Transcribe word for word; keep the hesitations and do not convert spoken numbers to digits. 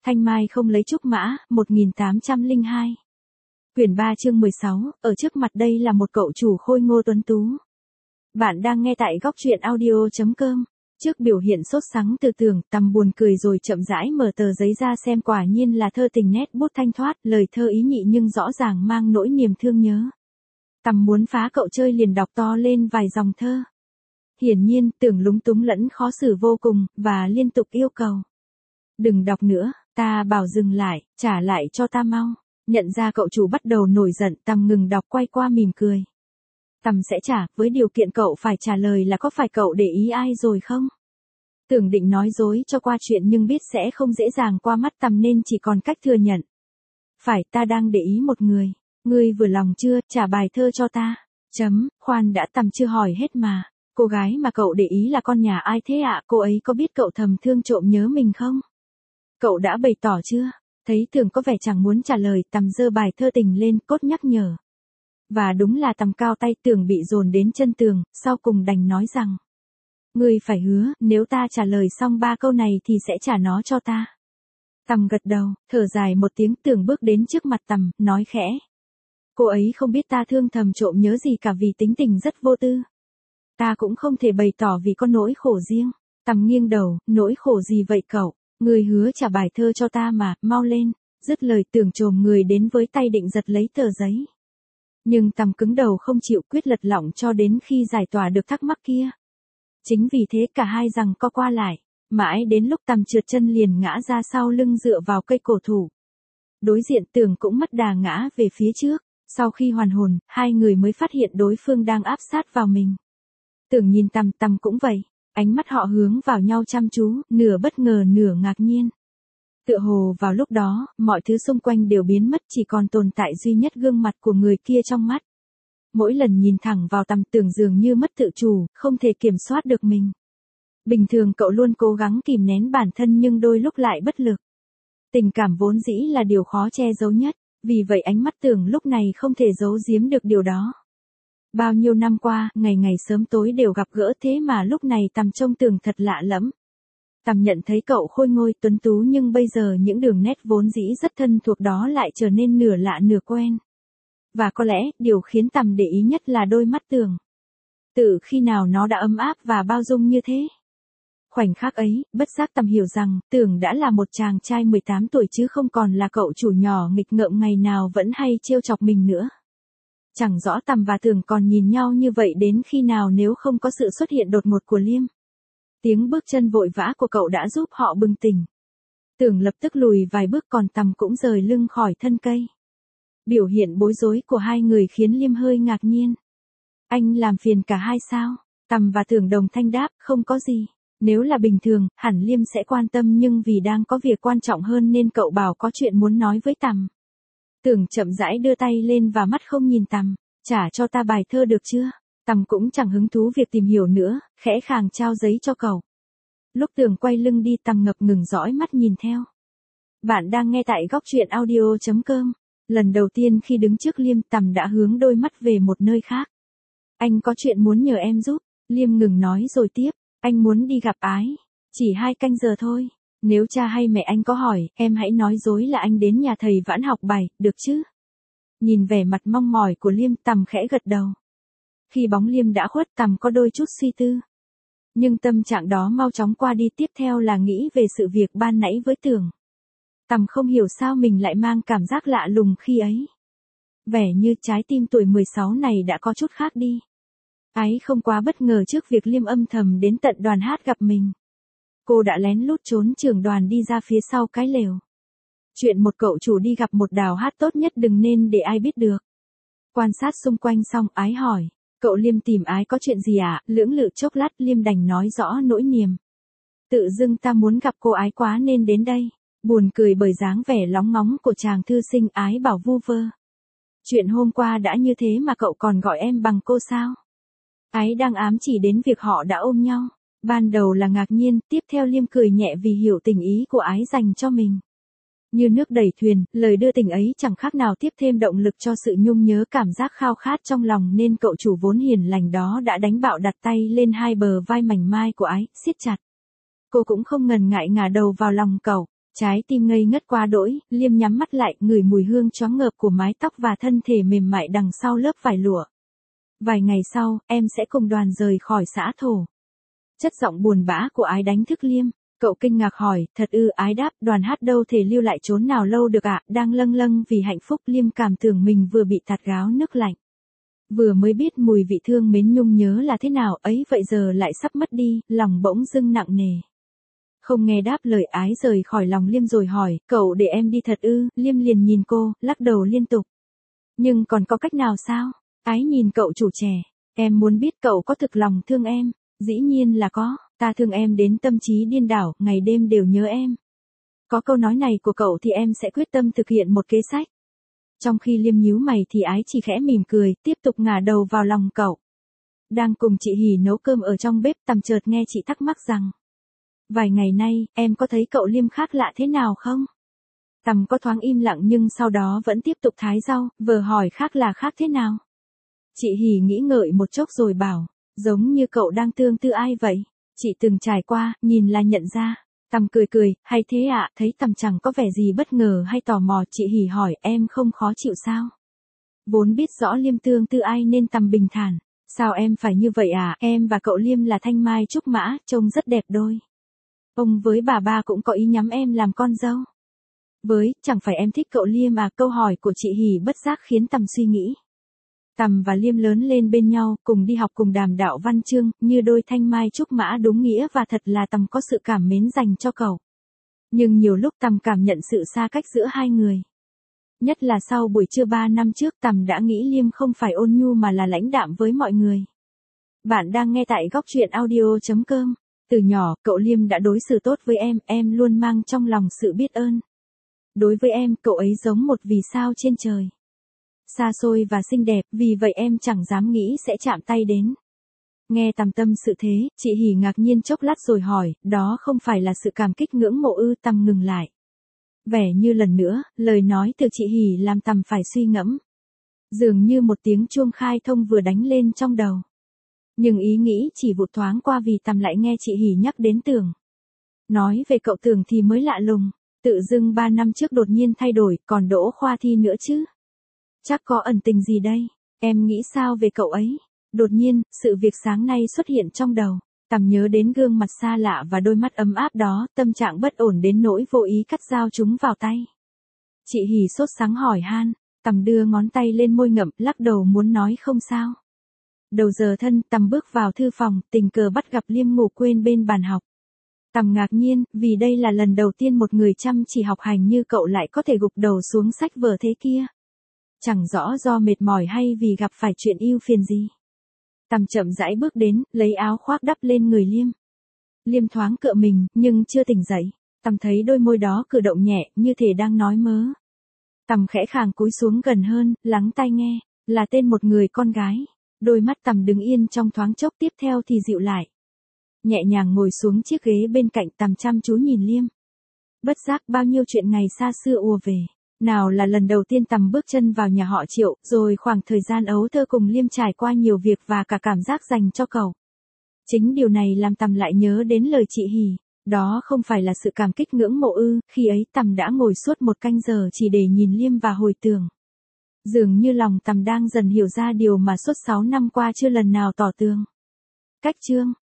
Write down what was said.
Thanh Mai không lấy trúc mã, một nghìn tám trăm lẻ hai. Quyển ba chương mười sáu, ở trước mặt đây là một cậu chủ khôi ngô tuấn tú. Bạn đang nghe tại góc truyện audio chấm com. Trước biểu hiện sốt sắng từ Tường, Tầm buồn cười rồi chậm rãi mở tờ giấy ra xem, quả nhiên là thơ tình nét bút thanh thoát, lời thơ ý nhị nhưng rõ ràng mang nỗi niềm thương nhớ. Tầm muốn phá cậu chơi liền đọc to lên vài dòng thơ. Hiển nhiên, Tường lúng túng lẫn khó xử vô cùng, và liên tục yêu cầu. Đừng đọc nữa, ta bảo dừng lại, trả lại cho ta mau. Nhận ra cậu chủ bắt đầu nổi giận, Tầm ngừng đọc quay qua mỉm cười. Tầm sẽ trả, với điều kiện cậu phải trả lời là có phải cậu để ý ai rồi không? Tưởng định nói dối cho qua chuyện nhưng biết sẽ không dễ dàng qua mắt Tầm nên chỉ còn cách thừa nhận. Phải, ta đang để ý một người. Ngươi vừa lòng chưa, trả bài thơ cho ta. Chấm, khoan đã, Tầm chưa hỏi hết mà. Cô gái mà cậu để ý là con nhà ai thế ạ? Cô ấy có biết cậu thầm thương trộm nhớ mình không? Cậu đã bày tỏ chưa? Thấy Tường có vẻ chẳng muốn trả lời, Tầm giơ bài thơ tình lên, cốt nhắc nhở. Và đúng là Tầm cao tay, Tường bị dồn đến chân tường, sau cùng đành nói rằng. Ngươi phải hứa, nếu ta trả lời xong ba câu này thì sẽ trả nó cho ta. Tầm gật đầu, thở dài một tiếng, Tường bước đến trước mặt Tầm, nói khẽ. Cô ấy không biết ta thương thầm trộm nhớ gì cả vì tính tình rất vô tư. Ta cũng không thể bày tỏ vì có nỗi khổ riêng. Tầm nghiêng đầu, nỗi khổ gì vậy cậu? Ngươi hứa trả bài thơ cho ta mà, mau lên. Dứt lời, Tường chồm người đến với tay định giật lấy tờ giấy. Nhưng Tầm cứng đầu không chịu, quyết lật lọng cho đến khi giải tỏa được thắc mắc kia. Chính vì thế cả hai giằng co qua lại, mãi đến lúc Tầm trượt chân liền ngã ra sau lưng dựa vào cây cổ thụ. Đối diện Tường cũng mất đà ngã về phía trước, sau khi hoàn hồn, hai người mới phát hiện đối phương đang áp sát vào mình. Tường nhìn Tầm, Tầm cũng vậy, ánh mắt họ hướng vào nhau chăm chú, nửa bất ngờ nửa ngạc nhiên. Tựa hồ vào lúc đó, mọi thứ xung quanh đều biến mất, chỉ còn tồn tại duy nhất gương mặt của người kia trong mắt. Mỗi lần nhìn thẳng vào Tầm, Tường dường như mất tự chủ, không thể kiểm soát được mình. Bình thường cậu luôn cố gắng kìm nén bản thân nhưng đôi lúc lại bất lực. Tình cảm vốn dĩ là điều khó che giấu nhất, vì vậy ánh mắt Tường lúc này không thể giấu giếm được điều đó. Bao nhiêu năm qua, ngày ngày sớm tối đều gặp gỡ, thế mà lúc này Tầm trông Tường thật lạ lẫm. Tầm nhận thấy cậu khôi ngô tuấn tú nhưng bây giờ những đường nét vốn dĩ rất thân thuộc đó lại trở nên nửa lạ nửa quen. Và có lẽ, điều khiến Tầm để ý nhất là đôi mắt Tường. Từ khi nào nó đã ấm áp và bao dung như thế? Khoảnh khắc ấy, bất giác Tầm hiểu rằng, Tường đã là một chàng trai mười tám tuổi chứ không còn là cậu chủ nhỏ nghịch ngợm ngày nào vẫn hay trêu chọc mình nữa. Chẳng rõ Tầm và Tường còn nhìn nhau như vậy đến khi nào nếu không có sự xuất hiện đột ngột của Liêm. Tiếng bước chân vội vã của cậu đã giúp họ bừng tỉnh. Tường lập tức lùi vài bước còn Tầm cũng rời lưng khỏi thân cây. Biểu hiện bối rối của hai người khiến Liêm hơi ngạc nhiên. Anh làm phiền cả hai sao? Tầm và Tường đồng thanh đáp, không có gì. Nếu là bình thường, hẳn Liêm sẽ quan tâm nhưng vì đang có việc quan trọng hơn nên cậu bảo có chuyện muốn nói với Tầm. Tường chậm rãi đưa tay lên và mắt không nhìn Tầm, trả cho ta bài thơ được chưa? Tầm cũng chẳng hứng thú việc tìm hiểu nữa, khẽ khàng trao giấy cho cậu. Lúc Tường quay lưng đi, Tầm ngập ngừng dõi mắt nhìn theo. Bạn đang nghe tại góc truyện audio chấm com. Lần đầu tiên khi đứng trước Liêm, Tầm đã hướng đôi mắt về một nơi khác. Anh có chuyện muốn nhờ em giúp. Liêm ngừng nói rồi tiếp, anh muốn đi gặp Ái. Chỉ hai canh giờ thôi. Nếu cha hay mẹ anh có hỏi, em hãy nói dối là anh đến nhà thầy Vãn học bài, được chứ? Nhìn vẻ mặt mong mỏi của Liêm, Tầm khẽ gật đầu. Khi bóng Liêm đã khuất, Tầm có đôi chút suy tư. Nhưng tâm trạng đó mau chóng qua đi, tiếp theo là nghĩ về sự việc ban nãy với Tường. Tầm không hiểu sao mình lại mang cảm giác lạ lùng khi ấy. Vẻ như trái tim tuổi mười sáu này đã có chút khác đi. Ái không quá bất ngờ trước việc Liêm âm thầm đến tận đoàn hát gặp mình. Cô đã lén lút trốn trưởng đoàn đi ra phía sau cái lều. Chuyện một cậu chủ đi gặp một đào hát tốt nhất đừng nên để ai biết được. Quan sát xung quanh xong, Ái hỏi, cậu Liêm tìm Ái có chuyện gì à? Lưỡng lự chốc lát, Liêm đành nói rõ nỗi niềm. Tự dưng ta muốn gặp cô Ái quá nên đến đây. Buồn cười bởi dáng vẻ lóng ngóng của chàng thư sinh, Ái bảo vu vơ. Chuyện hôm qua đã như thế mà cậu còn gọi em bằng cô sao? Ái đang ám chỉ đến việc họ đã ôm nhau. Ban đầu là ngạc nhiên, tiếp theo Liêm cười nhẹ vì hiểu tình ý của Ái dành cho mình. Như nước đẩy thuyền, lời đưa tình ấy chẳng khác nào tiếp thêm động lực cho sự nhung nhớ cảm giác khao khát trong lòng nên cậu chủ vốn hiền lành đó đã đánh bạo đặt tay lên hai bờ vai mảnh mai của Ái, siết chặt. Cô cũng không ngần ngại ngả đầu vào lòng cậu. Trái tim ngây ngất quá đỗi, Liêm nhắm mắt lại, ngửi mùi hương choáng ngợp của mái tóc và thân thể mềm mại đằng sau lớp vải lụa. Vài ngày sau, em sẽ cùng Đoàn rời khỏi xã thổ. Chất giọng buồn bã của Ái đánh thức Liêm. Cậu kinh ngạc hỏi, thật ư? Ái đáp, Đoàn hát đâu thể lưu lại trốn nào lâu được ạ. Đang lâng lâng vì hạnh phúc, Liêm cảm tưởng mình vừa bị tạt gáo nước lạnh. Vừa mới biết mùi vị thương mến nhung nhớ là thế nào ấy, vậy giờ lại sắp mất đi, lòng bỗng dưng nặng nề. Không nghe đáp lời, Ái rời khỏi lòng Liêm rồi hỏi, cậu để em đi thật ư? Liêm liền nhìn cô, lắc đầu liên tục. Nhưng còn có cách nào sao? Ái nhìn cậu chủ trẻ, em muốn biết cậu có thực lòng thương em. Dĩ nhiên là có, ta thương em đến tâm trí điên đảo, ngày đêm đều nhớ em. Có câu nói này của cậu thì em sẽ quyết tâm thực hiện một kế sách. Trong khi Liêm nhíu mày thì Ái chỉ khẽ mỉm cười, tiếp tục ngả đầu vào lòng cậu. Đang cùng chị Hỉ nấu cơm ở trong bếp, Tầm chợt nghe chị thắc mắc rằng, vài ngày nay, em có thấy cậu Liêm khác lạ thế nào không? Tầm có thoáng im lặng nhưng sau đó vẫn tiếp tục thái rau, vừa hỏi khác là khác thế nào? Chị Hỉ nghĩ ngợi một chốc rồi bảo, giống như cậu đang tương tư ai vậy? Chị từng trải qua, nhìn là nhận ra. Tầm cười cười, hay thế ạ? À? Thấy Tầm chẳng có vẻ gì bất ngờ hay tò mò, chị Hỉ hỏi, em không khó chịu sao? Vốn biết rõ Liêm tương tư ai nên Tầm bình thản. Sao em phải như vậy à? Em và cậu Liêm là thanh mai trúc mã, trông rất đẹp đôi. Ông với bà ba cũng có ý nhắm em làm con dâu. Với, chẳng phải em thích cậu Liêm à? Câu hỏi của chị Hỉ bất giác khiến Tầm suy nghĩ. Tầm và Liêm lớn lên bên nhau, cùng đi học cùng đàm đạo văn chương, như đôi thanh mai trúc mã đúng nghĩa, và thật là Tầm có sự cảm mến dành cho cậu. Nhưng nhiều lúc Tầm cảm nhận sự xa cách giữa hai người. Nhất là sau buổi trưa ba năm trước, Tầm đã nghĩ Liêm không phải ôn nhu mà là lãnh đạm với mọi người. Bạn đang nghe tại góc truyện audio chấm com. Từ nhỏ, cậu Liêm đã đối xử tốt với em, em luôn mang trong lòng sự biết ơn. Đối với em, cậu ấy giống một vì sao trên trời. Xa xôi và xinh đẹp, vì vậy em chẳng dám nghĩ sẽ chạm tay đến. Nghe Tầm tâm sự thế, chị Hỉ ngạc nhiên chốc lát rồi hỏi, đó không phải là sự cảm kích ngưỡng mộ ư? Tầm ngừng lại. Vẻ như lần nữa, lời nói từ chị Hỉ làm Tầm phải suy ngẫm. Dường như một tiếng chuông khai thông vừa đánh lên trong đầu. Nhưng ý nghĩ chỉ vụt thoáng qua vì Tầm lại nghe chị Hỉ nhắc đến Tưởng. Nói về cậu Tưởng thì mới lạ lùng, tự dưng ba năm trước đột nhiên thay đổi, còn đỗ khoa thi nữa chứ. Chắc có ẩn tình gì đây, em nghĩ sao về cậu ấy? Đột nhiên, sự việc sáng nay xuất hiện trong đầu. Tầm nhớ đến gương mặt xa lạ và đôi mắt ấm áp đó, tâm trạng bất ổn đến nỗi vô ý cắt dao chúng vào tay. Chị Hỉ sốt sắng hỏi han, Tầm đưa ngón tay lên môi ngậm, lắc đầu muốn nói không sao. Đầu giờ thân, Tầm bước vào thư phòng, tình cờ bắt gặp Liêm ngủ quên bên bàn học. Tầm ngạc nhiên, vì đây là lần đầu tiên một người chăm chỉ học hành như cậu lại có thể gục đầu xuống sách vở thế kia. Chẳng rõ do mệt mỏi hay vì gặp phải chuyện ưu phiền gì. Tầm chậm rãi bước đến, lấy áo khoác đắp lên người Liêm. Liêm thoáng cựa mình, nhưng chưa tỉnh dậy. Tầm thấy đôi môi đó cử động nhẹ, như thể đang nói mớ. Tầm khẽ khàng cúi xuống gần hơn, lắng tai nghe, là tên một người con gái. Đôi mắt Tầm đứng yên trong thoáng chốc, tiếp theo thì dịu lại. Nhẹ nhàng ngồi xuống chiếc ghế bên cạnh, Tầm chăm chú nhìn Liêm. Bất giác bao nhiêu chuyện ngày xa xưa ùa về. Nào là lần đầu tiên Tầm bước chân vào nhà họ Triệu, rồi khoảng thời gian ấu thơ cùng Liêm trải qua nhiều việc và cả cảm giác dành cho cậu. Chính điều này làm Tầm lại nhớ đến lời chị Hỉ. Đó không phải là sự cảm kích ngưỡng mộ ư? Khi ấy Tầm đã ngồi suốt một canh giờ chỉ để nhìn Liêm và hồi tưởng. Dường như lòng Tầm đang dần hiểu ra điều mà suốt sáu năm qua chưa lần nào tỏ tường. Cách chương